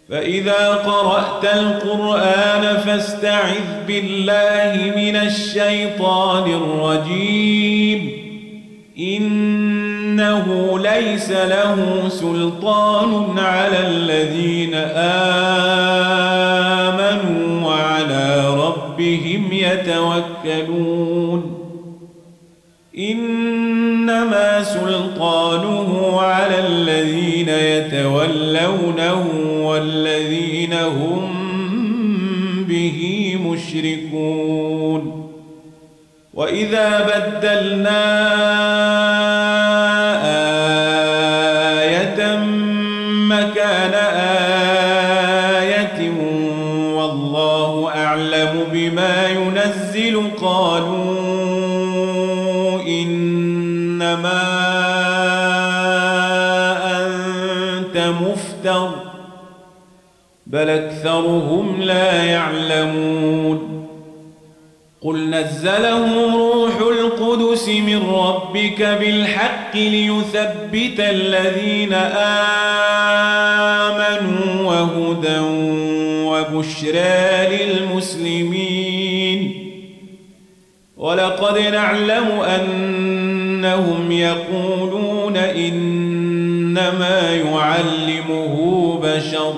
فإذا قرأت القرآن فاستعذ بالله من الشيطان الرجيم إنه ليس له سلطان على الذين آمنوا وعلى ربهم يتوكلون إنما سلطانه على الذين يتولونه والذين هم به مشركون وإذا بدلنا آية مكان آية والله أعلم بما ينزل قالوا إنما أنت مفتر بل أكثرهم لا يعلمون قل نزله روح القدس من ربك بالحق ليثبت الذين آمنوا وهدى وبشرى للمسلمين ولقد نعلم أنهم يقولون إنما يعلمه بشر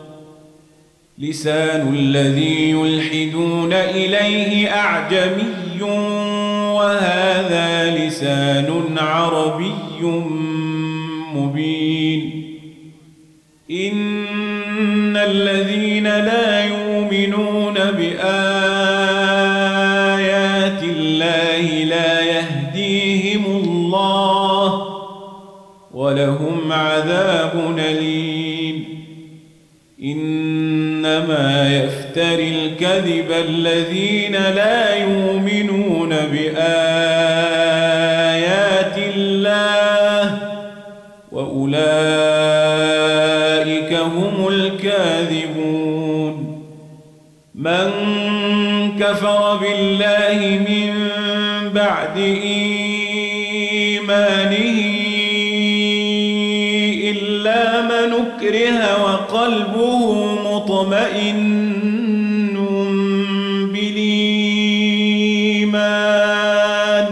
لسان الذي يلحدون إليه أعجمي وهذا لسان عربي مبين إن الذين لا يؤمنون بآيات الله لا يهديهم الله ولهم عذاب أليم إنما يفتري الكذب الذين لا يؤمنون بآيات الله وأولئك هم الكاذبون من كفر بالله من بعد إيمانه إلا من أكره وقلبه مطمئن بالإيمان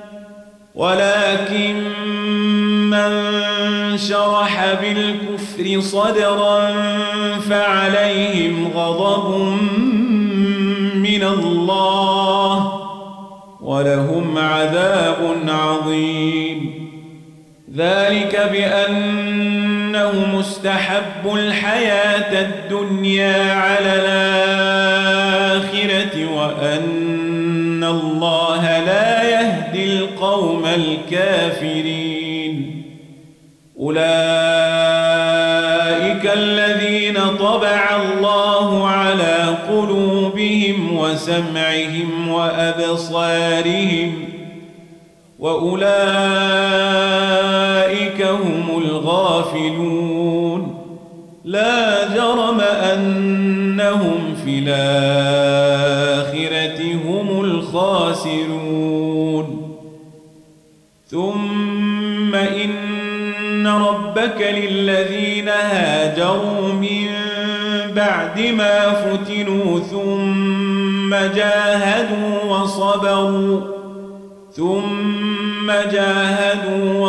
ولكن من شرح بالكفر صدرا فعليهم غضب من الله ولهم عذاب عظيم ذلك بأنهم استحبوا الحياة الدنيا على الآخرة وأن الله لا يهدي القوم الكافرين أولئك الذين طبع الله على قلوبهم وسمعهم وأبصارهم وأولئك هم الغافلون لا جرم أنهم في الآخرة هم الخاسرون ثم إن ربك للذين هاجروا من بعد ما فتنوا ثم جاهدوا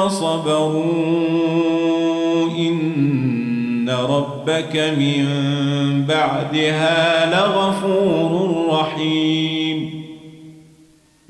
وصبروا إن ربك من بعدها لغفور رحيم